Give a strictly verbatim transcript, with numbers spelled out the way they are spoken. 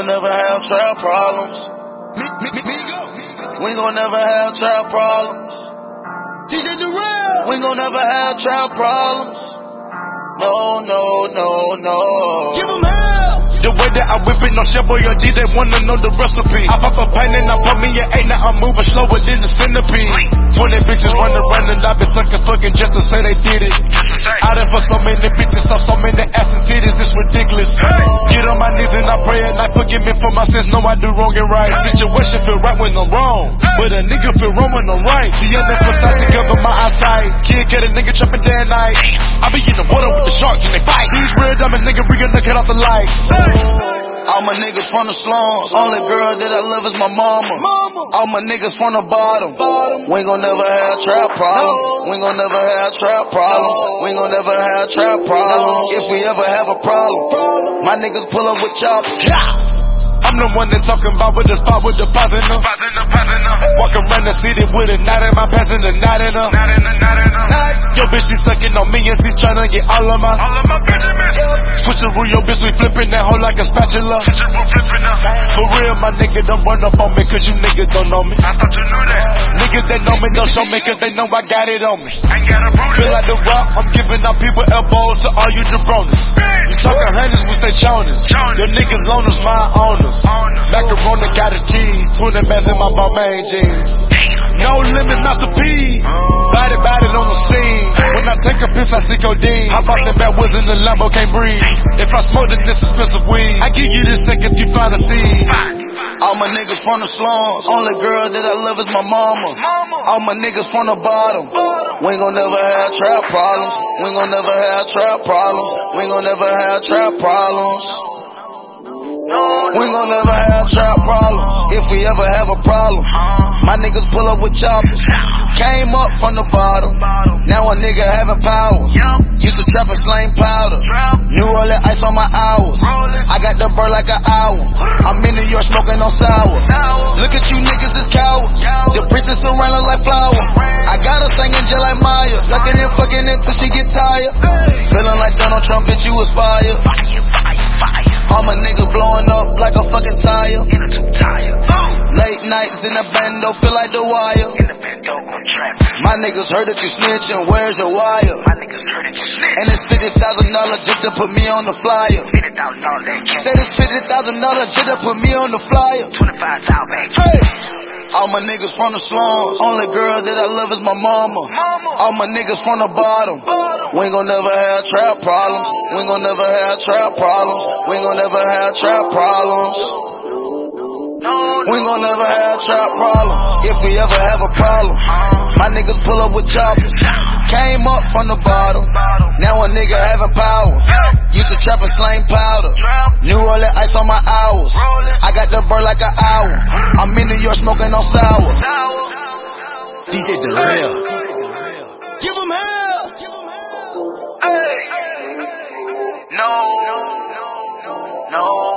gon' never have trap problems. Me, me, me, me go. We gon' never have trap problems. D J Durrell. We gon' never have trap problems. No, no, no, no. Give 'em hell. The way that I whip it, no chef boy or D, they wanna know the recipe. I pop a pain and I put me an eight, now I'm moving slower than the centipede. Twenty bitches running around and I been sucking fucking just to say they did it. I done for so many bitches, saw so many ass and titties, it's ridiculous. Get on my knees and I pray and I forgive me for my sins, know I do wrong and right. Situation feel right when I'm wrong, but a nigga feel wrong when I'm right. G M and Versace cover my eyesight. Kid get a nigga trapping day and night. I be in the water with the sharks and they fight. These real diamond nigga bringing the cut off the lights. All my niggas from the slums. Only girl that I love is my mama. All my niggas from the bottom. We ain't gon' never have trap problems. We ain't gon' never have trap problems. We ain't gon' never have trap problems. If we ever have a problem, my niggas pull up with choppers. I'm the one that talking about with the spot with the pots in her. Walk around the city with a knot in my pants and a knot in her. Yo bitch, she sucking on me and she tryna get all of my. Switcheroo, yo bitch, we flipping that hoe like a spatula. For real, my nigga don't run up on me cause you niggas don't know me. I thought you knew that. Niggas that know me don't show me cause they know I got it on me. Feel like the rock, I'm giving out people elbows to all you jabronis. You talking hundreds, we say choners. Your niggas loners, my owners. Macaroni got a cheese, twenty bands in my Balmain jeans. No limit, Master P. Body, body on the scene. When I take a piss, I see codeine. How about some bad woods in the Lambo, can't breathe. If I smoke then this expensive weed, I give you this second, you find a seed. All my niggas from the slums. Only girl that I love is my mama. All my niggas from the bottom. We ain't gon' never have trap problems. We ain't gon' never have trap problems. We ain't gon' never have trap problems. We ain't gon' never have trap problems. If we ever have a problem, my niggas pull up with choppers. Came up from the bottom. Now a nigga having power. Used to trap and slang powder. New Orleans ice on my hours. I got the bird like an hour. I'm in New York smoking on sour. Look at you niggas is cowards. The princess surrounded like flour. I got her singing just like Maya. Sucking and fucking it till she get tired. Feeling like Donald Trump, bitch, you aspire. All my niggas blowing up like a fucking tire. Late nights in the bando, feel like the wire. My niggas heard that you snitching, where's your wire? And it's fifty thousand dollars just to put me on the flyer. Said it's fifty thousand dollars just to put me on the flyer. Hey! All my niggas from the slums. Only girl that I love is my mama. All my niggas from the bottom. We ain't gon' never have trap problems. We ain't gon' never have trap problems. We ain't gon' never have trap problems. We ain't gon' never have trap problems. If we ever have a problem, my niggas pull up with choppers. Came up from the bottom. Now a nigga having power. Used to trap and slang powder. New Orleans ice on my hours. I got the bird like an hour. I'm in New York smoking on sour. D J Durrell. Give 'em hell. Hey. No, no, no, no.